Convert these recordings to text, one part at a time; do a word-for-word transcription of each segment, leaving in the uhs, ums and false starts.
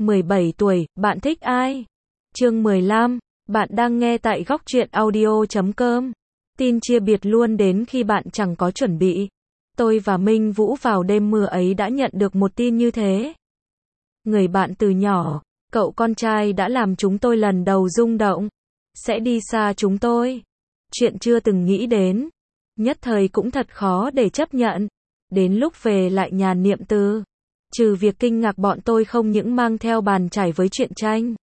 mười bảy tuổi, bạn thích ai? Chương mười lăm, bạn đang nghe tại góc truyện audio chấm com. Tin chia biệt luôn đến khi bạn chẳng có chuẩn bị. Tôi và Minh Vũ vào đêm mưa ấy đã nhận được một tin như thế. Người bạn từ nhỏ, cậu con trai đã làm chúng tôi lần đầu rung động. Sẽ đi xa chúng tôi. Chuyện chưa từng nghĩ đến. Nhất thời cũng thật khó để chấp nhận. Đến lúc về lại nhà Niệm Từ. Trừ việc kinh ngạc bọn tôi không những mang theo bàn chải với truyện tranh.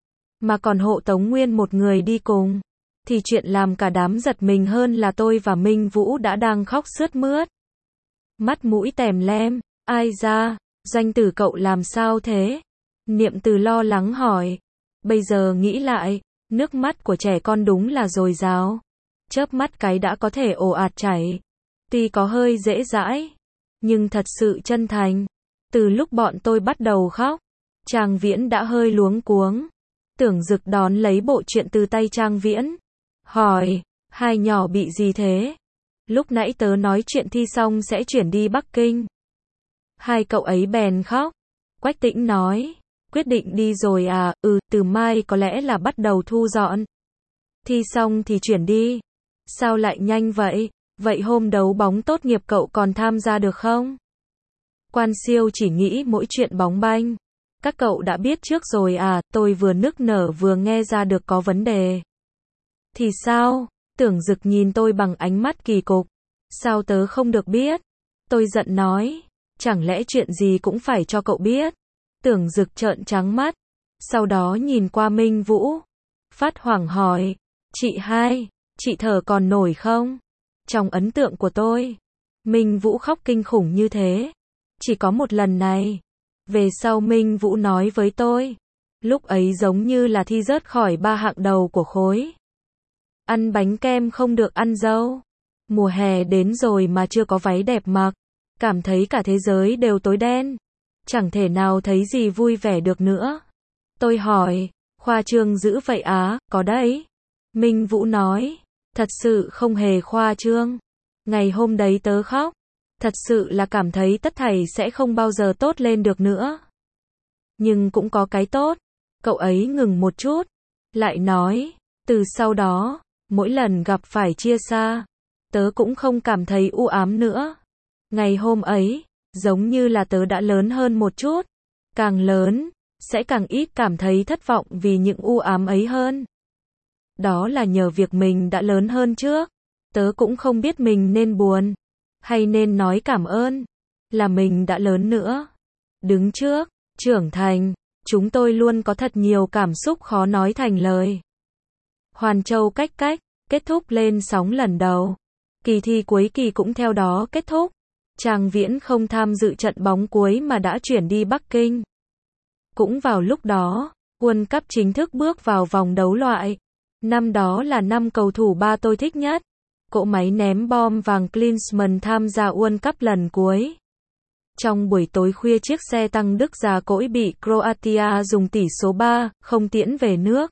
Mà còn hộ tống nguyên một người đi cùng. Thì chuyện làm cả đám giật mình hơn là tôi và Minh Vũ đã đang khóc sướt mướt. Mắt mũi tèm lem, ai ra, Doanh Tử cậu làm sao thế? Niệm Từ lo lắng hỏi. Bây giờ nghĩ lại, nước mắt của trẻ con đúng là dồi dào. Chớp mắt cái đã có thể ồ ạt chảy. Tuy có hơi dễ dãi, nhưng thật sự chân thành. Từ lúc bọn tôi bắt đầu khóc, Trang Viễn đã hơi luống cuống. Tưởng Dực đón lấy bộ truyện từ tay Trang Viễn. Hỏi, hai nhỏ bị gì thế? Lúc nãy tớ nói chuyện thi xong sẽ chuyển đi Bắc Kinh. Hai cậu ấy bèn khóc. Quách Tĩnh nói, quyết định đi rồi à, ừ, từ mai có lẽ là bắt đầu thu dọn. Thi xong thì chuyển đi. Sao lại nhanh vậy? Vậy hôm đấu bóng tốt nghiệp cậu còn tham gia được không? Quan Siêu chỉ nghĩ mỗi chuyện bóng banh. Các cậu đã biết trước rồi à, tôi vừa nức nở vừa nghe ra được có vấn đề. Thì sao? Tưởng Dực nhìn tôi bằng ánh mắt kỳ cục. Sao tớ không được biết? Tôi giận nói. Chẳng lẽ chuyện gì cũng phải cho cậu biết? Tưởng Dực trợn trắng mắt. Sau đó nhìn qua Minh Vũ. Phát hoảng hỏi. Chị hai, chị thở còn nổi không? Trong ấn tượng của tôi, Minh Vũ khóc kinh khủng như thế. Chỉ có một lần này. Về sau Minh Vũ nói với tôi. Lúc ấy giống như là thi rớt khỏi ba hạng đầu của khối. Ăn bánh kem không được ăn dâu. Mùa hè đến rồi mà chưa có váy đẹp mặc. Cảm thấy cả thế giới đều tối đen. Chẳng thể nào thấy gì vui vẻ được nữa. Tôi hỏi, khoa trương dữ vậy á, có đấy. Minh Vũ nói, thật sự không hề khoa trương. Ngày hôm đấy tớ khóc. Thật sự là cảm thấy tất thảy sẽ không bao giờ tốt lên được nữa. Nhưng cũng có cái tốt. Cậu ấy ngừng một chút. Lại nói, từ sau đó, mỗi lần gặp phải chia xa, tớ cũng không cảm thấy u ám nữa. Ngày hôm ấy, giống như là tớ đã lớn hơn một chút. Càng lớn, sẽ càng ít cảm thấy thất vọng vì những u ám ấy hơn. Đó là nhờ việc mình đã lớn hơn trước. Tớ cũng không biết mình nên buồn, hay nên nói cảm ơn, là mình đã lớn nữa. Đứng trước, trưởng thành, chúng tôi luôn có thật nhiều cảm xúc khó nói thành lời. Hoàn Châu cách cách, kết thúc lên sóng lần đầu. Kỳ thi cuối kỳ cũng theo đó kết thúc. Trang Viễn không tham dự trận bóng cuối mà đã chuyển đi Bắc Kinh. Cũng vào lúc đó, World Cup chính thức bước vào vòng đấu loại. Năm đó là năm cầu thủ ba tôi thích nhất. Cỗ máy ném bom vàng Klinsmann tham gia World Cup lần cuối. Trong buổi tối khuya chiếc xe tăng Đức già cỗi bị Croatia dùng tỷ số ba không tiễn về nước.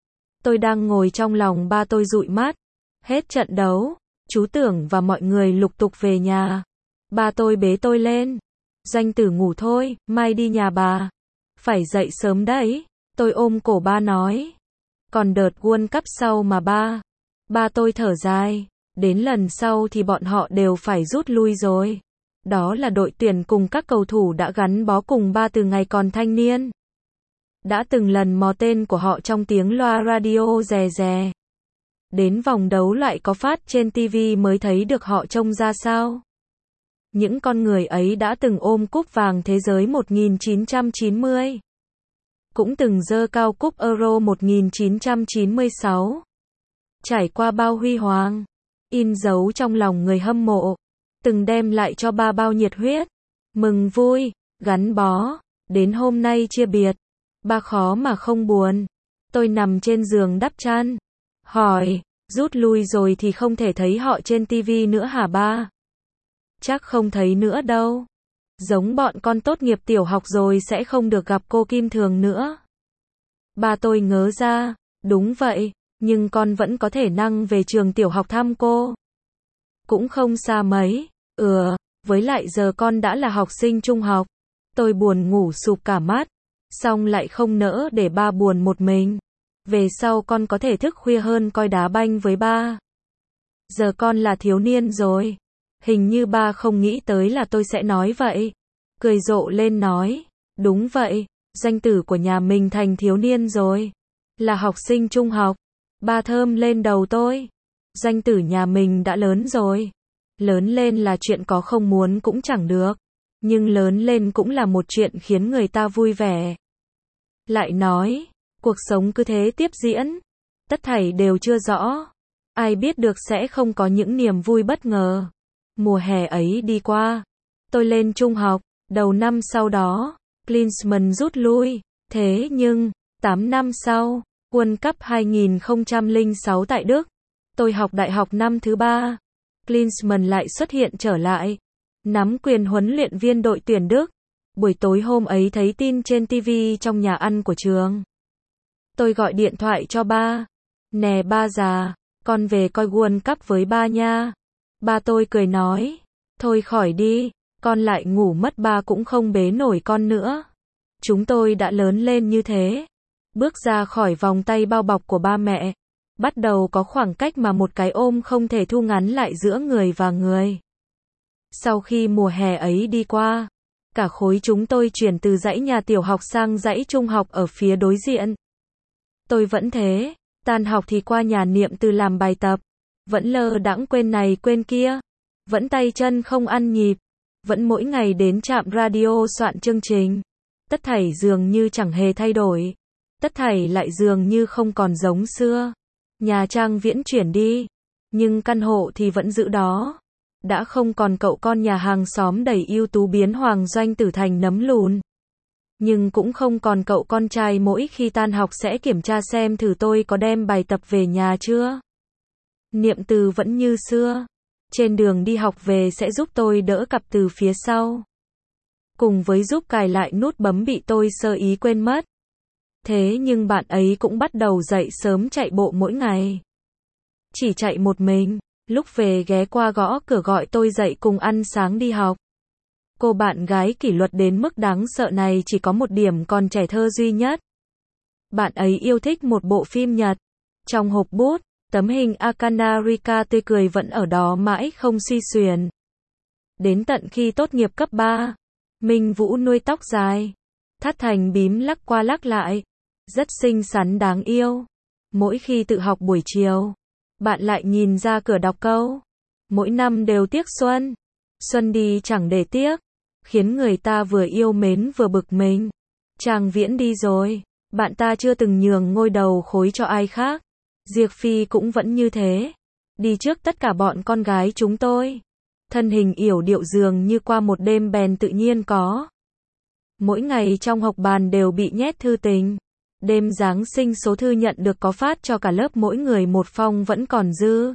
Tôi đang ngồi trong lòng ba tôi dụi mắt. Hết trận đấu, chú Tưởng và mọi người lục tục về nhà. Ba tôi bế tôi lên. Doanh Tử ngủ thôi, mai đi nhà bà. Phải dậy sớm đấy. Tôi ôm cổ ba nói. Còn đợt World Cup sau mà ba. Ba tôi thở dài. Đến lần sau thì bọn họ đều phải rút lui rồi. Đó là đội tuyển cùng các cầu thủ đã gắn bó cùng ba từ ngày còn thanh niên. Đã từng lần mò tên của họ trong tiếng loa radio rè rè. Đến vòng đấu lại có phát trên ti vi mới thấy được họ trông ra sao. Những con người ấy đã từng ôm cúp vàng thế giới một nghìn chín trăm chín mươi. Cũng từng giơ cao cúp Euro một nghìn chín trăm chín mươi sáu. Trải qua bao huy hoàng, in dấu trong lòng người hâm mộ. Từng đem lại cho ba bao nhiệt huyết, mừng vui, gắn bó. Đến hôm nay chia biệt, ba khó mà không buồn. Tôi nằm trên giường đắp chăn. Hỏi, rút lui rồi thì không thể thấy họ trên ti vi nữa hả ba? Chắc không thấy nữa đâu. Giống bọn con tốt nghiệp tiểu học rồi sẽ không được gặp cô Kim Thường nữa. Ba tôi ngớ ra, đúng vậy, nhưng con vẫn có thể năng về trường tiểu học thăm cô. Cũng không xa mấy, ừ, với lại giờ con đã là học sinh trung học. Tôi buồn ngủ sụp cả mắt. xong lại không nỡ để ba buồn một mình. Về sau con có thể thức khuya hơn coi đá banh với ba. Giờ con là thiếu niên rồi. Hình như ba không nghĩ tới là tôi sẽ nói vậy. Cười rộ lên nói, đúng vậy, danh tử của nhà mình thành thiếu niên rồi. Là học sinh trung học. Ba thơm lên đầu tôi. Danh tử nhà mình đã lớn rồi. Lớn lên là chuyện có không muốn cũng chẳng được. Nhưng lớn lên cũng là một chuyện khiến người ta vui vẻ. Lại nói, cuộc sống cứ thế tiếp diễn. Tất thảy đều chưa rõ. Ai biết được sẽ không có những niềm vui bất ngờ. Mùa hè ấy đi qua. Tôi lên trung học. Đầu năm sau đó, Klinsmann rút lui. Thế nhưng, tám năm sau, World Cup hai không không sáu tại Đức. Tôi học đại học năm thứ ba. Klinsmann lại xuất hiện trở lại. Nắm quyền huấn luyện viên đội tuyển Đức. Buổi tối hôm ấy thấy tin trên ti vi trong nhà ăn của trường. Tôi gọi điện thoại cho ba. Nè ba già, con về coi World Cup với ba nha. Ba tôi cười nói, thôi khỏi đi, con lại ngủ mất ba cũng không bế nổi con nữa. Chúng tôi đã lớn lên như thế. Bước ra khỏi vòng tay bao bọc của ba mẹ. Bắt đầu có khoảng cách mà một cái ôm không thể thu ngắn lại giữa người và người. Sau khi mùa hè ấy đi qua, cả khối chúng tôi chuyển từ dãy nhà tiểu học sang dãy trung học ở phía đối diện. Tôi vẫn thế, tan học thì qua nhà Niệm Từ làm bài tập, vẫn lơ đãng quên này quên kia, vẫn tay chân không ăn nhịp, vẫn mỗi ngày đến trạm radio soạn chương trình. Tất thảy dường như chẳng hề thay đổi, tất thảy lại dường như không còn giống xưa. Nhà trang viễn chuyển đi, nhưng căn hộ thì vẫn giữ đó. Đã không còn cậu con nhà hàng xóm đầy ưu tú biến Hoàng Doanh Tử thành nấm lùn. Nhưng cũng không còn cậu con trai mỗi khi tan học sẽ kiểm tra xem thử tôi có đem bài tập về nhà chưa. Niệm Từ vẫn như xưa. Trên đường đi học về sẽ giúp tôi đỡ cặp từ phía sau. Cùng với giúp cài lại nút bấm bị tôi sơ ý quên mất. Thế nhưng bạn ấy cũng bắt đầu dậy sớm chạy bộ mỗi ngày. Chỉ chạy một mình. Lúc về ghé qua gõ cửa gọi tôi dậy cùng ăn sáng đi học. Cô bạn gái kỷ luật đến mức đáng sợ này chỉ có một điểm còn trẻ thơ duy nhất. Bạn ấy yêu thích một bộ phim Nhật. Trong hộp bút, tấm hình Akana Rika tươi cười vẫn ở đó mãi không suy xuyển. Đến tận khi tốt nghiệp cấp ba, Minh Vũ nuôi tóc dài, thắt thành bím lắc qua lắc lại, rất xinh xắn đáng yêu. Mỗi khi tự học buổi chiều, bạn lại nhìn ra cửa đọc câu, mỗi năm đều tiếc xuân, xuân đi chẳng để tiếc, khiến người ta vừa yêu mến vừa bực mình. Trang Viễn đi rồi, bạn ta chưa từng nhường ngôi đầu khối cho ai khác. Diệp Phi cũng vẫn như thế, đi trước tất cả bọn con gái chúng tôi. Thân hình yểu điệu dường như qua một đêm bèn tự nhiên có. Mỗi ngày trong học bàn đều bị nhét thư tình. Đêm Giáng sinh số thư nhận được có phát cho cả lớp mỗi người một phong vẫn còn dư.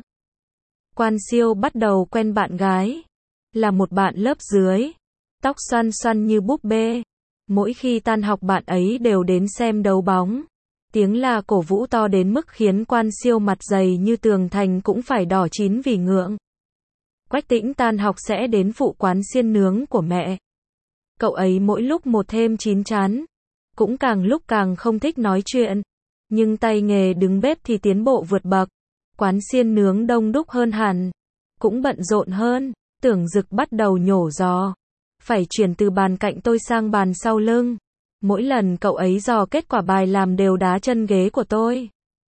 Quan Siêu bắt đầu quen bạn gái, là một bạn lớp dưới, tóc xoăn xoăn như búp bê. Mỗi khi tan học bạn ấy đều đến xem đấu bóng. Tiếng la cổ vũ to đến mức khiến Quan Siêu mặt dày như tường thành cũng phải đỏ chín vì ngượng. Quách Tĩnh tan học sẽ đến phụ quán xiên nướng của mẹ. Cậu ấy mỗi lúc một thêm chín chắn, cũng càng lúc càng không thích nói chuyện. Nhưng tay nghề đứng bếp thì tiến bộ vượt bậc. Quán xiên nướng đông đúc hơn hẳn, cũng bận rộn hơn. Tưởng Dực bắt đầu nhổ giò, phải chuyển từ bàn cạnh tôi sang bàn sau lưng. Mỗi lần cậu ấy dò kết quả bài làm đều đá chân ghế của tôi.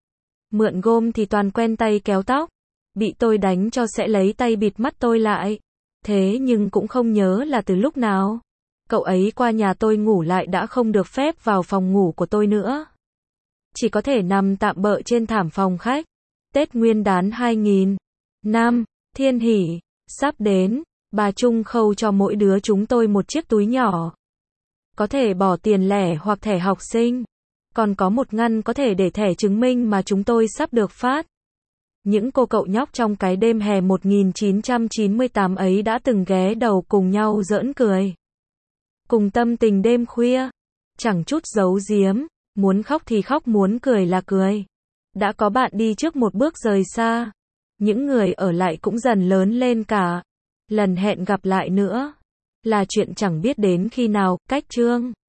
Mượn gôm thì toàn quen tay kéo tóc, bị tôi đánh cho sẽ lấy tay bịt mắt tôi lại. Thế nhưng cũng không nhớ là từ lúc nào cậu ấy qua nhà tôi ngủ lại đã không được phép vào phòng ngủ của tôi nữa. Chỉ có thể nằm tạm bợ trên thảm phòng khách. Tết Nguyên đán hai nghìn năm, Thiên Hỷ, sắp đến, bà Trung khâu cho mỗi đứa chúng tôi một chiếc túi nhỏ. Có thể bỏ tiền lẻ hoặc thẻ học sinh. Còn có một ngăn có thể để thẻ chứng minh mà chúng tôi sắp được phát. Những cô cậu nhóc trong cái đêm hè một nghìn chín trăm chín mươi tám ấy đã từng ghé đầu cùng nhau giỡn cười. Cùng tâm tình đêm khuya, chẳng chút giấu giếm, muốn khóc thì khóc muốn cười là cười. Đã có bạn đi trước một bước rời xa. Những người ở lại cũng dần lớn lên cả. Lần hẹn gặp lại nữa là chuyện chẳng biết đến khi nào. Cách chương